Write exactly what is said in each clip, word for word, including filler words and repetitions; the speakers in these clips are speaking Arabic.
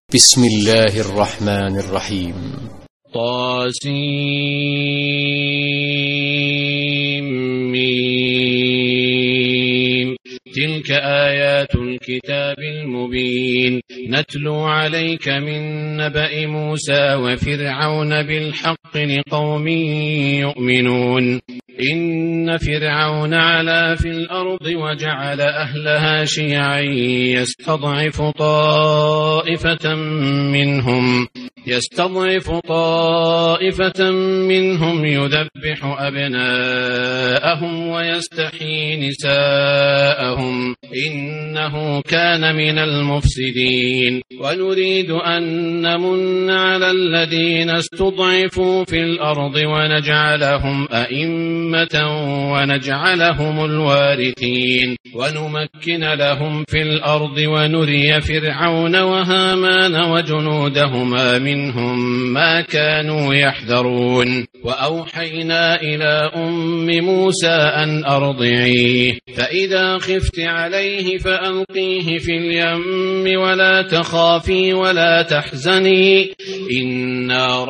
بسم الله الرحمن الرحيم. طاسيم. تلك آيات الكتاب المبين نتلو عليك من نبأ موسى وفرعون بالحق لقوم يؤمنون. إن فرعون علا في الأرض وجعل أهلها شيعا يستضعف طائفة منهم يستضعف طائفة منهم يذبح أبناءهم ويستحيي نساءهم إنه كان من المفسدين. ونريد أن نمن على الذين استضعفوا في الأرض ونجعلهم أئمة ونجعلهم الوارثين ونمكن لهم في الأرض ونري فرعون وهامان وجنودهما منهم ما كانوا يحذرون. وأوحينا إلى أم موسى أن أرضعيه فإذا خفت عليه فألقيه في اليم ولا تخافي ولا تحزني إنا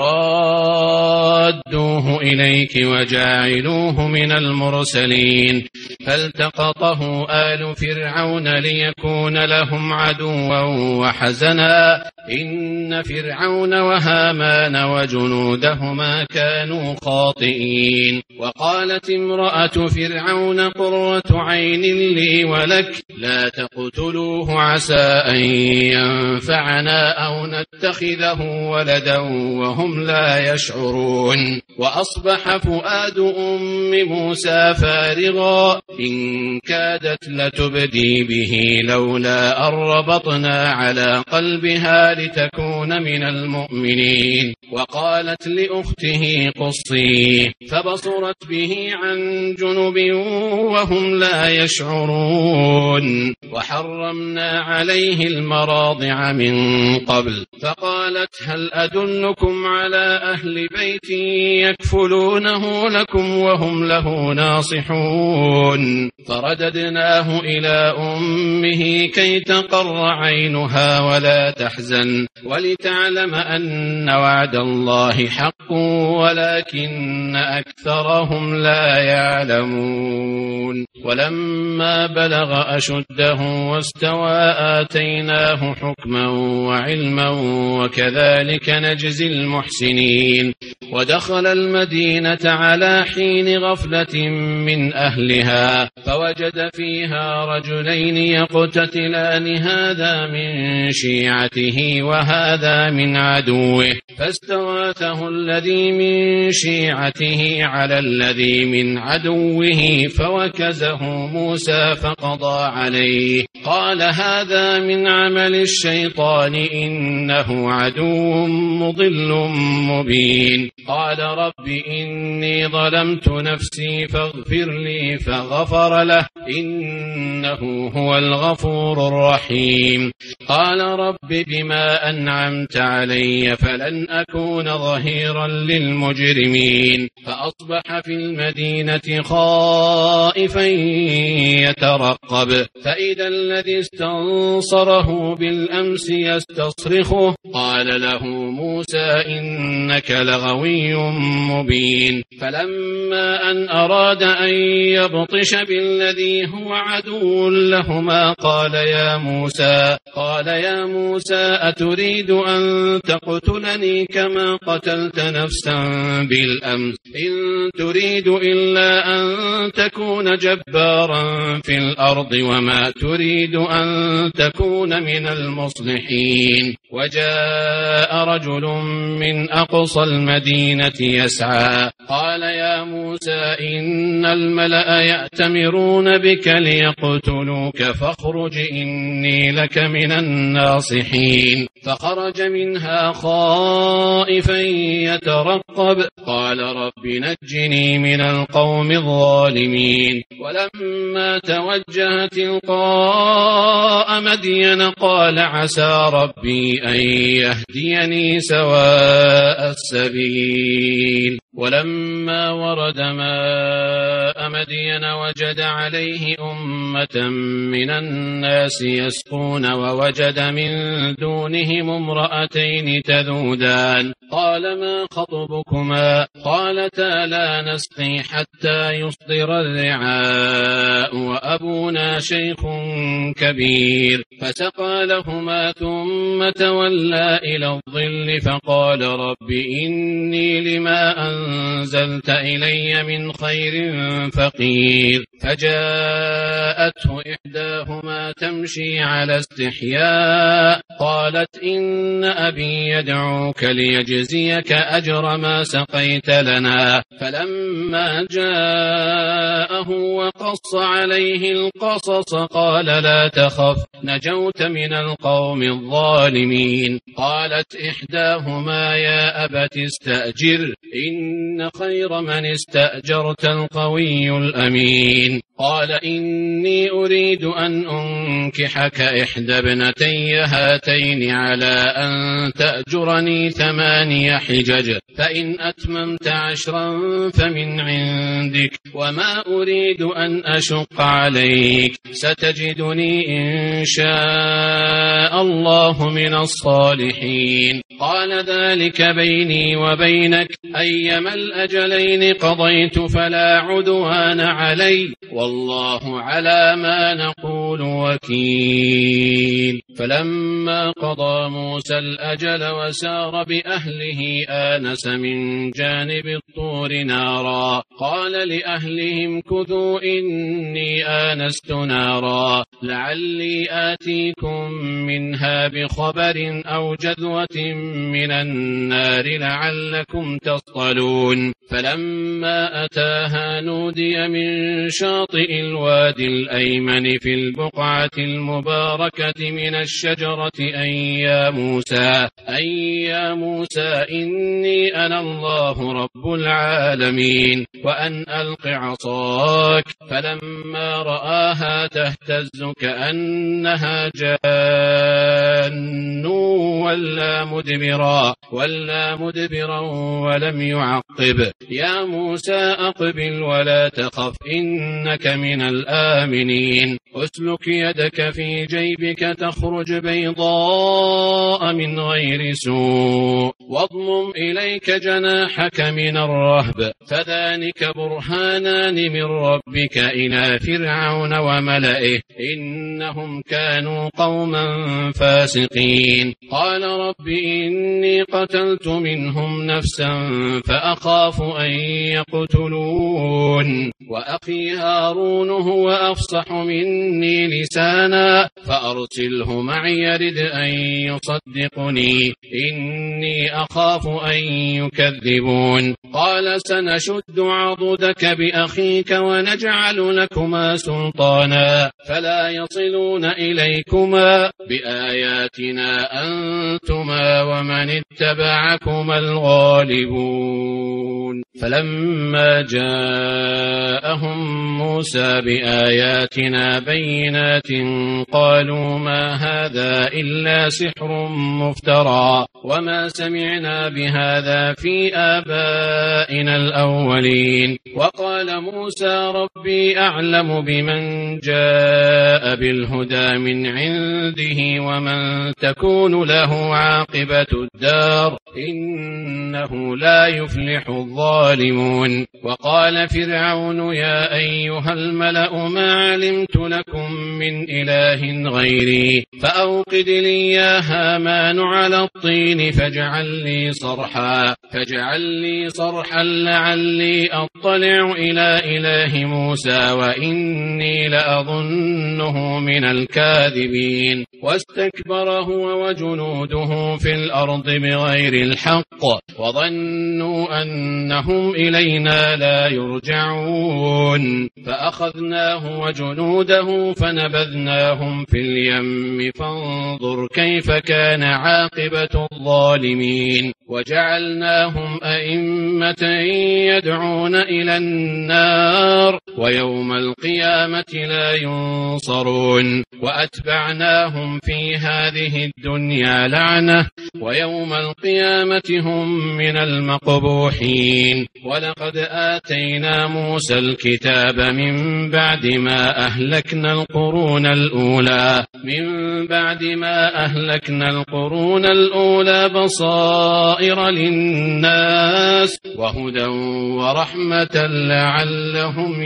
رادوه إليك وجاعلوه من المرسلين. فالتقطه آل فرعون ليكون لهم عدوا وحزنا إن فرعون وهامان وجنودهما كانوا خاطئين. وقالت امرأة فرعون قرة عين لي ولك لا تقتلوه عسى أن ينفعنا أو نتخذه ولدا وهم لا يشعرون. وأصبح فؤاد أم موسى فارغا إن كادت لتبدي به لولا أن ربطنا على قلبها لتكون من المؤمنين. وقالت لأخته قصيه فبصرت به عن جنب وهم لا يشعرون. وحرمنا عليه المراضع من قبل فقالت هل أدلكم على أهل بيت يكفلونه لكم وهم له ناصحون. فرددناه إلى أمه كي تقر عينها ولا تحزن ولتعلم أن وعد الله حق ولكن أكثرهم لا يعلمون. ولما بلغ أشده واستوى آتيناه حكما وعلما وكذلك نجزي المحسنين. ودخل المدينة على حين غفلة من أهلها فوجد فيها رجلين يقتتلان هذا من شيعته وهذا من عدوه فاستغاثه الذي من شيعته على الذي من عدوه فوكزه موسى فقضى عليه قال هذا من عمل الشيطان إنه عدو مضل مبين. قال رب إني ظلمت نفسي فاغفر لي فغفر له إنه هو الغفور الرحيم. قال رب بما أنعمت علي فلن أكون ظهيرا للمجرمين. فأصبح في المدينة خائفا يترقب فإذا الذي استنصره بالأمس يستصرخه قال له موسى إنك لغوي مبين. فلما أن أراد أن يبطش بالذي هو عدو لهما قال يا موسى قال يا موسى أتريد أن تقتلني كما قتلت نفسا بالأمس إن تريد إلا أن تكون جبارا في الأرض وما تريد أن تكون من المصلحين. وجاء رجل من أقصى المدينة يسعى قال يا موسى إن الملأ يأتمرون بك ليقتلوك فاخرج إني لك من الناصحين. فخرج منها خائفا يترقب المعقب قال رب نجني من القوم الظالمين ولما توجه تلقاء مدين قال عسى ربي أن يهديني سواء السبيل ولما ورد ماء مدين وجد عليه أمة من الناس يسقون ووجد من دونهم امرأتين تذودان قال ما خطبكما قالتا لا نسقي حتى يصدر الرعاء وأبونا شيخ كبير فسقى لهما ثم تولى إلى الظل فقال رب إني لما أنزلت إلي من خير فقير فجاءته إحداهما تمشي على استحياء قالت إن أبي يدعوك ليجزيك أجر ما سقيت لنا فلما جاءه وقص عليه القصص قال لا تخف نجوت من القوم الظالمين قالت إحداهما يا أبت استأجر إن خير من استأجرت القوي الأمين قال إني أريد أن أنكحك إحدى ابنتي هاتين على أن تأجرني ثماني حجج فإن أتممت عشرا فمن عندك وما أريد أن أشق عليك ستجدني إن شاء الله من الصالحين قال ذلك بيني وبينك أيما الأجلين قضيت فلا عدوان علي والله على ما نقول وكيل فلما قضى موسى الأجل وسار بأهله آنس من جانب الطور نارا قال لأهلهم كثوا إني آنست نارا لعلي آتيكم منها بخبر أو جذوة من النار لعلكم تصطلون فلما أتاها نودي من شاطئ الوادي الأيمن في البقعة المباركة من الشجرة أن يا موسى أن يا موسى إني أنا الله رب العالمين وأن ألق عصاك فلما رآها تهتز كأنها جان ولا مدبرا ولا مدبرا ولم يعقب يا موسى أقبل ولا تخف إنك من الآمنين أسلك يدك في جيبك تخرج بيضاء من غير سوء واضمم إليك جناحك من الرهب فذلك برهانان من ربك إلى فرعون وملئه إنهم كانوا قوما فاسقين قال رب إني قتلت منهم نفسا فأخاف أن يقتلون وأخي هارون هو أفصح مني لسانا فأرسله معي يرد أن يصدقني إني أخاف أن يكذبون قال سنشد عضدك بأخيك ونجعل لكما سلطانا فلا يصلون إليكما بآياتنا أنتما ومن اتبعكما الغالبون فلما جاءهم موسى بآياتنا بينات قالوا ما هذا إلا سحر مفترى وما سمعنا بهذا في آبائنا الأولين وقال موسى ربي أعلم بمن جاء بالهدى من عنده ومن تكون له عاقبة الدار إنه لا يفلح الظالمون وقال فرعون يا أيها الملأ ما علمت لكم من إله غيري فأوقد لي يا هامان على الطين فاجعل لي صرحا فاجعل لي صرحا لعلي أطلع إلى إله موسى وإني لأظنه من الكاذبين واستكبر هو وجنوده في الأرض بغير الحق وظنوا أنهم إلينا لا يرجعون فأخذناه وجنوده فنبذناهم في اليم فانظر كيف كان عاقبة الظالمين وجعلناهم أئمة يدعون إلى النار ويوم القيامة لا ينصرون وأتبعناهم في هذه الدنيا لعنة ويوم القيامة هم من المقبوحين ولقد آتينا موسى الكتاب من بعد ما أهلكنا القرون الأولى من بعد ما أهلكنا القرون الأولى بصائر للناس وهدى ورحمة لعلهم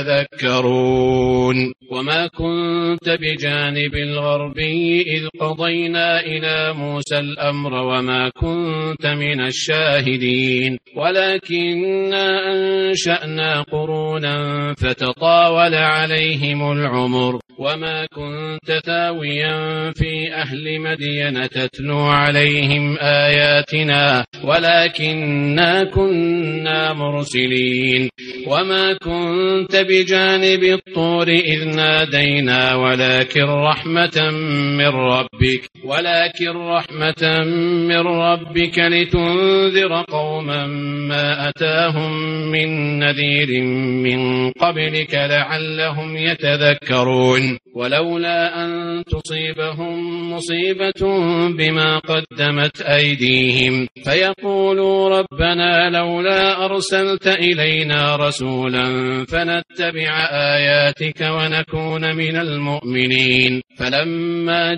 يتذكرون وما كنت بجانب الغربي إذ قضينا إلى موسى الأمر وما كنت من الشاهدين ولكننا أنشأنا قرونا فتطاول عليهم العمر وما كنت ثاويا في أهل مدين تتلو عليهم آياتنا ولكننا كنا مرسلين وما كنت بجانب الطور إذ نادينا ولكن رحمة من ربك ولكن رحمة من ربك لتنذر قوما ما أتاهم من نذير من قبلك لعلهم يتذكرون ولولا أن تصيبهم مصيبة بما قدمت أيديهم فيقولوا ربنا لولا أرسلت إلينا رسولا فنتبع آياتك ونكون من المؤمنين فلما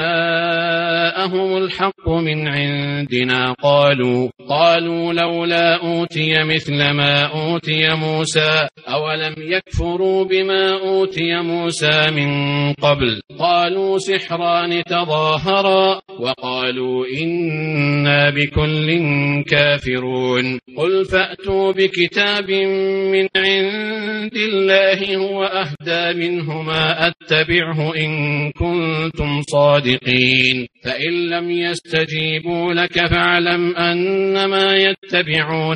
جاءهم الحق من عندنا قالوا قالوا لولا أوتي مثل ما أوتي موسى أولم يكفروا بما أوتي موسى من قبل قالوا سحران تظاهرا وقالوا إنا بكل كافرون قل فأتوا بكتاب من عند الله هو أهدى منهما أتبعه إن كنتم صادقين فإن لم يستجيبوا لك فاعلم أنما يتبعون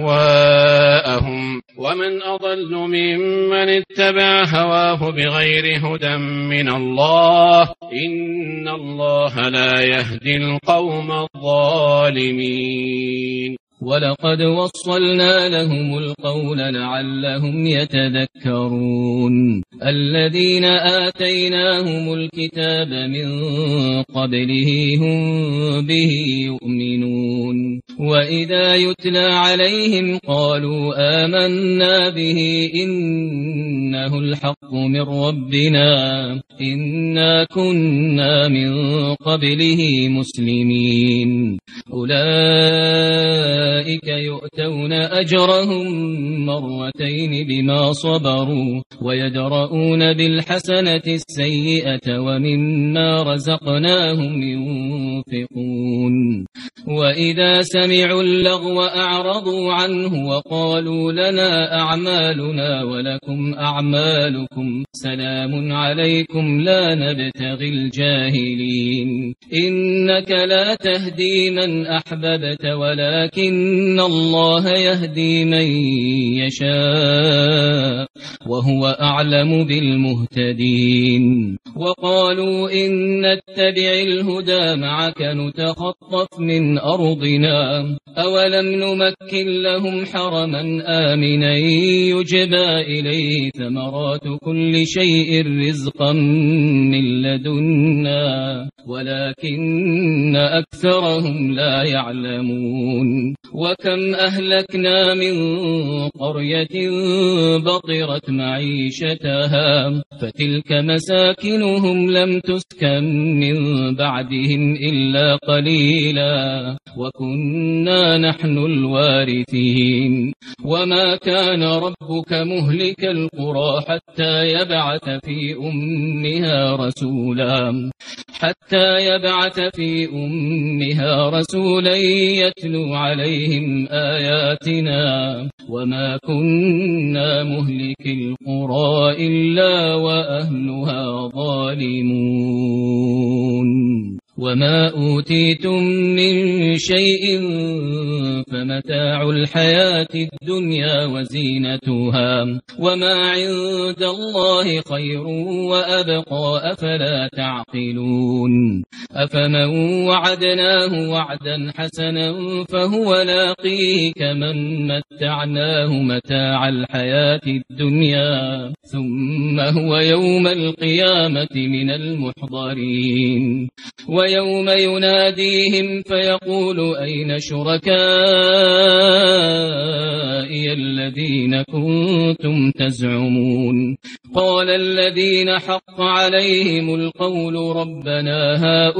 أهواءهم ومن أضل ممن اتبع هواه بغير هدى من الله إن الله لا يهدي القوم الظالمين ولقد وصلنا لهم القول لعلهم يتذكرون الذين آتيناهم الكتاب من قبله هم به يؤمنون وإذا يتلى عليهم قالوا آمنا به إنه الحق من ربنا إنا كنا من قبله مسلمين أولئك يؤتون أجرهم مرتين بما صبروا ويدرؤون بالحسنة السيئة ومما رزقناهم ينفقون وإذا سمعوا اللغو أعرضوا عنه وقالوا لنا أعمالنا ولكم أعمالكم سلام عليكم لا نبتغي الجاهلين إنك لا تهدي من أحببت ولكن الله يهدي من يشاء وهو أعلم بالمهتدين وقالوا إن نتبع الهدى معك نتخطف من أرضنا أولم نمكن لهم حرما آمنا يجبى إليه ثمرات كل شيء رزقا من لدنا ولكن أكثرهم لا يعلمون وكم أهلكنا من قرية بطرت معيشتها فتلك مساكنهم لم تسكن من بعدهم إلا قليلا وكنا نحن الوارثين وما كان ربك مهلك القرى حتى يبعث في أمها رسولا حتى يبعث في أمها رسولا يتلو عليهم آياتنا وما كنا مهلك القرى إلا وأهلها ظالمون وما أوتيتم من شيء فمتاع الحياة الدنيا وزينتها وما عند الله خير وأبقى أفلا تعقلون أفمن وعدناه وعدا حسنا فهو لاقيه كمن متعناه متاع الحياة الدنيا ثم هو يوم القيامة من المحضرين ويوم يناديهم فيقول أين شركائي الذين كنتم تزعمون قال الذين حق عليهم القول ربنا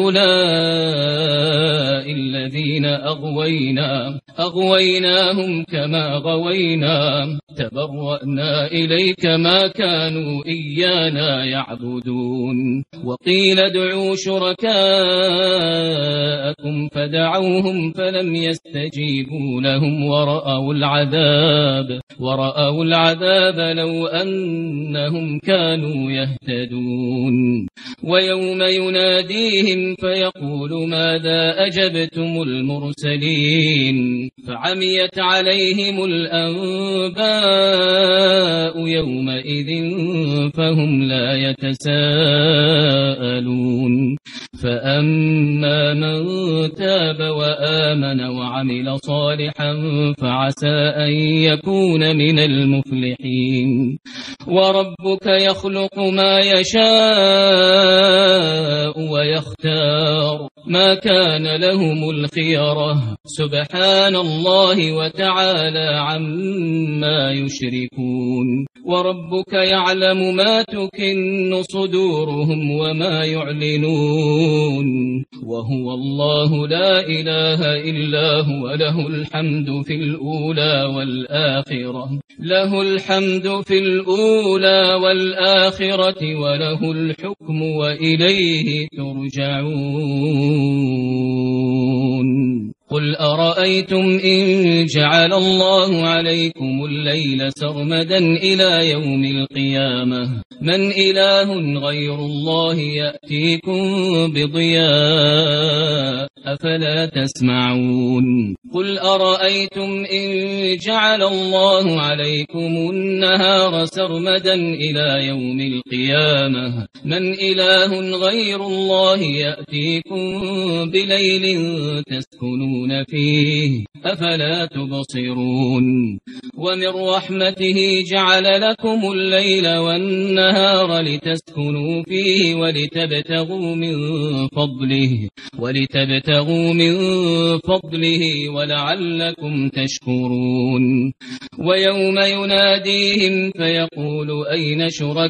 هؤلاء الذين أغوينا أغويناهم كما غوينا تبرأنا إليك ما كانوا إيانا يعبدون وقيل ادعوا شركاءكم فدعوهم فلم يستجيبوا لهم ورأوا العذاب ورأوا العذاب لو أنهم كانوا يهتدون ويوم يناديهم فيقول ماذا أجبتم المرسلين فعميت عليهم الأنباء يومئذ فهم لا يتساءلون فأما من تاب وآمن وعمل صالحا فعسى أن يكون من المفلحين وربك يخلق ما يشاء ويختار ما كان لهم الخيرة سبحان الله وتعالى عما يشركون وربك يعلم ما تكن صدورهم وما يعلنون وهو الله لا إله إلا هو له الحمد في الأولى والآخرة له الحمد في الأولى والآخرة وله الحكم وإليه ترجعون قل أرأيتم إن جعل الله عليكم الليل سرمدا إلى يوم القيامة من إله غير الله يأتيكم بضياء أفلا تسمعون قل أرأيتم إن جعل الله عليكم النهار سرمدا إلى يوم القيامة من إله غير الله يأتيكم بليل تسكنون فيه أفلا تبصرون ومن رحمته جعل لكم الليل والنهار لتسكنوا فيه ولتبتغوا من فضله ولتبتغوا من فضله ولعلكم تشكرون ويوم يناديهم فيقول أين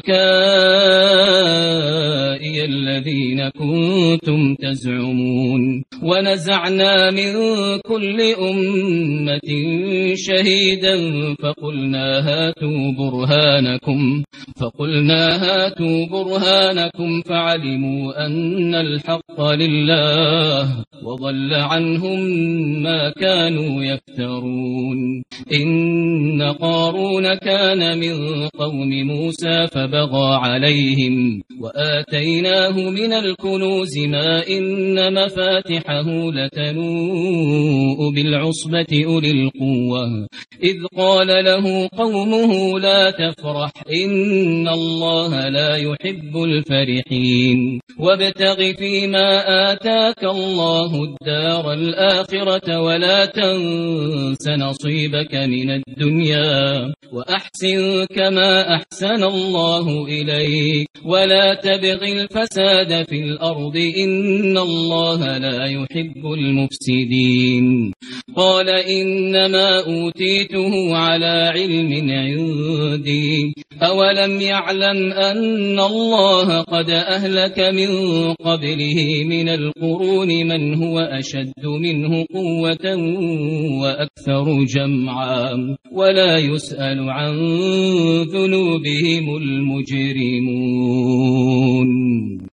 شركائي الذين كنتم تزعمون ونزعنا من كل أمة شهيدا فقلنا هاتوا برهانكم فقلنا هاتوا برهانكم فعلموا أن الحق لله وضل عنهم ما كانوا يفترون إن قارون كان من قوم موسى فبغى عليهم وآتيناه من الكنوز ما إن مفاتحه لتنوء بالعصبة أولي القوة إذ قال له قومه لا تفرح إن الله لا يحب الفرحين وابتغ فيما آتاك الله الدار الآخرة ولا تنس نصيبك من الدنيا وأحسن كما أحسن الله إليك ولا تبغ الفساد في الأرض إن الله لا يحب المفسدين قال إنما أوتيته على علم عندي أولم يعلم أن الله قد أهلك من قبله من القرون من هو أشد منه قوة وأكثر جمعا ولا يسأل عن ذنوبهم المجرمون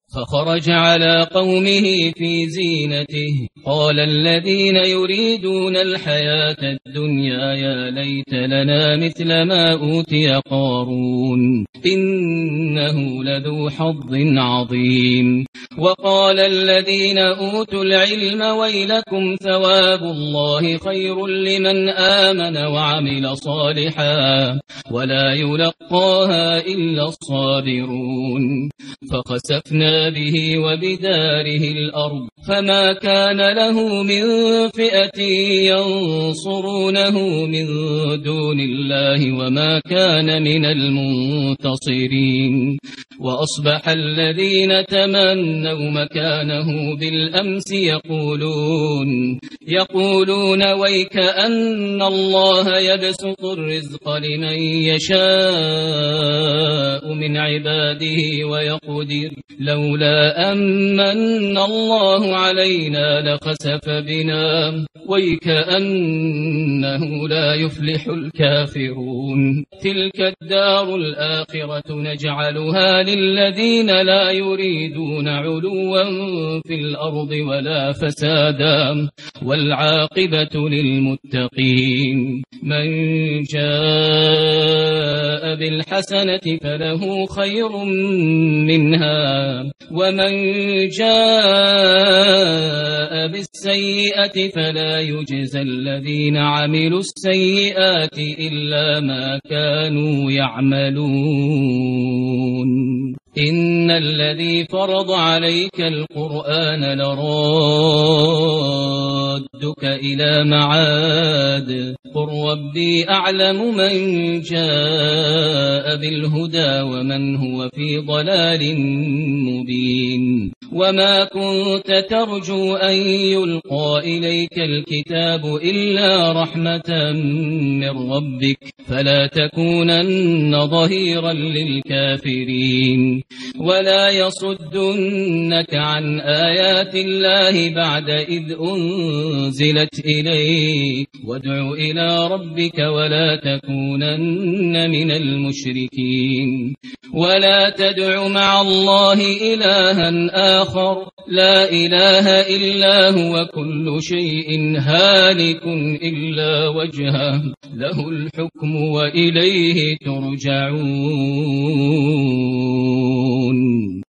فخرج على قومه في زينته قال الذين يريدون الحياة الدنيا يا ليت لنا مثل ما أوتي قارون إنه لذو حظ عظيم. وقال الذين أوتوا العلم ويلكم ثواب الله خير لمن آمن وعمل صالحا ولا يلقاها إلا الصابرون. فخسفنا به وبداره الأرض فما كان له من فئة ينصرونه من دون الله وما كان من المنتصرين. وأصبح الذين تمنوا مكانه بالأمس يقولون يقولون ويك أن الله يبسط الرزق لمن يشاء من عباده ويقدر لولا أمن الله علينا لخسف بنا ويك أنه لا يفلح الكافرون. تلك الدار الآخرة نجعلها للذين لا يريدون علوا في الأرض ولا فسادا والعاقبة للمتقين. من جاء بالحسنة فله خير منها ومن جاء بالسيئة فلا يجزى الذين عملوا السيئات إلا ما كانوا يعملون. إن الذي فرض عليك القرآن لرادك إلى معاد قل ربي أعلم من جاء بالهدى ومن هو في ضلال مبين. وما كنت ترجو أن يلقى إليك الكتاب إلا رحمة من ربك فلا تكونن ظهيرا للكافرين. ولا يصدنك عن آيات الله بعد إذ أنزلت إليك وادع إلى ربك ولا تكونن من المشركين. ولا تدع مع الله إلها آخر لا إله إلا هو كل شيء هالك إلا وجهه له الحكم وإليه ترجعون.